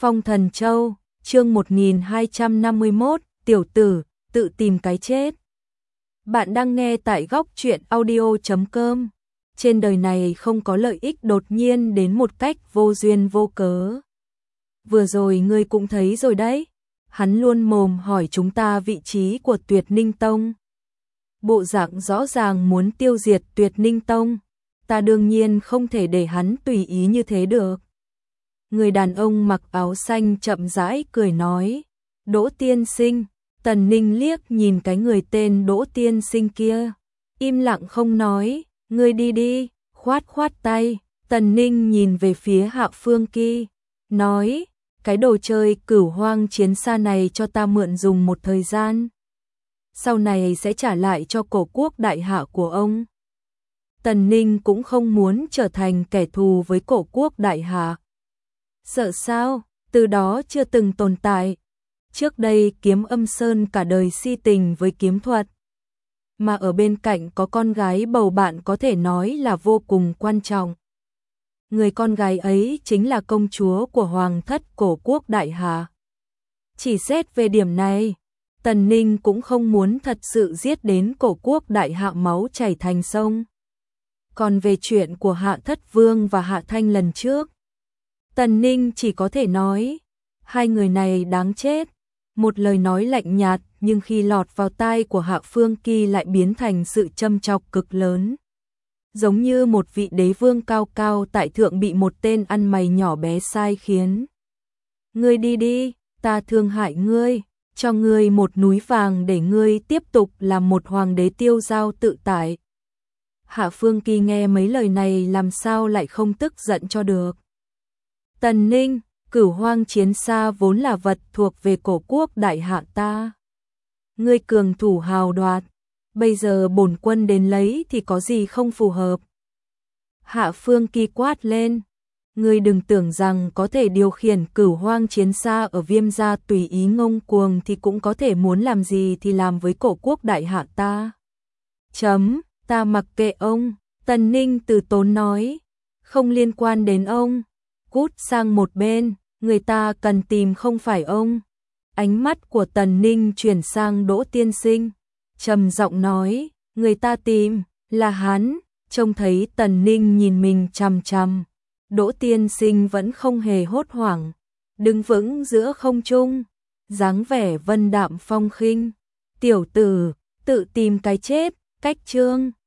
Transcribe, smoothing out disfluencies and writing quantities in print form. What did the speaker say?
Phong Thần Châu, chương 1251, tiểu tử, tự tìm cái chết. Bạn đang nghe tại góc truyện audio.com. Trên đời này không có lợi ích đột nhiên đến một cách vô duyên vô cớ. Vừa rồi ngươi cũng thấy rồi đấy. Hắn luôn mồm hỏi chúng ta vị trí của Tuyệt Ninh Tông. Bộ dạng rõ ràng muốn tiêu diệt Tuyệt Ninh Tông. Ta đương nhiên không thể để hắn tùy ý như thế được. Người đàn ông mặc áo xanh chậm rãi cười nói, Đỗ tiên sinh. Tần Ninh liếc nhìn cái người tên Đỗ tiên sinh kia, im lặng không nói, ngươi đi đi, khoát khoát tay. Tần Ninh nhìn về phía Hạ Phương Kỳ, nói, cái đồ chơi Cửu Hoang Chiến Xa này cho ta mượn dùng một thời gian, sau này sẽ trả lại cho Cổ Quốc đại hạ của ông. Tần Ninh cũng không muốn trở thành kẻ thù với Cổ Quốc đại hạ. Sợ sao, từ đó chưa từng tồn tại. Trước đây Kiếm Âm Sơn cả đời si tình với kiếm thuật, mà ở bên cạnh có con gái bầu bạn có thể nói là vô cùng quan trọng. Người con gái ấy chính là công chúa của Hoàng thất Cổ Quốc đại hạ. Chỉ xét về điểm này, Tần Ninh cũng không muốn thật sự giết đến Cổ Quốc đại hạ máu chảy thành sông. Còn về chuyện của Hạ Thất Vương và Hạ Thanh lần trước, Tần Ninh chỉ có thể nói, hai người này đáng chết. Một lời nói lạnh nhạt nhưng khi lọt vào tai của Hạ Phương Kỳ lại biến thành sự châm chọc cực lớn. Giống như một vị đế vương cao cao tại thượng bị một tên ăn mày nhỏ bé sai khiến. Ngươi đi đi, ta thương hại ngươi, cho ngươi một núi vàng để ngươi tiếp tục làm một hoàng đế tiêu dao tự tại. Hạ Phương Kỳ nghe mấy lời này làm sao lại không tức giận cho được. Tần Ninh, Cửu Hoang Chiến Xa vốn là vật thuộc về Cổ Quốc đại hạ ta. Ngươi cường thủ hào đoạt, bây giờ bổn quân đến lấy thì có gì không phù hợp. Hạ Phương Kỳ quát lên, ngươi đừng tưởng rằng có thể điều khiển Cửu Hoang Chiến Xa ở Viêm gia tùy ý ngông cuồng thì cũng có thể muốn làm gì thì làm với Cổ Quốc đại hạ ta. Ta mặc kệ ông, Tần Ninh từ tốn nói, không liên quan đến ông. Cút sang một bên, người ta cần tìm không phải ông. Ánh mắt của Tần Ninh chuyển sang Đỗ tiên sinh, trầm giọng nói, người ta tìm là hắn. Trông thấy Tần Ninh nhìn mình chằm chằm, Đỗ tiên sinh vẫn không hề hốt hoảng, đứng vững giữa không trung, dáng vẻ vân đạm phong khinh. Tiểu tử, tự tìm cái chết, cách chương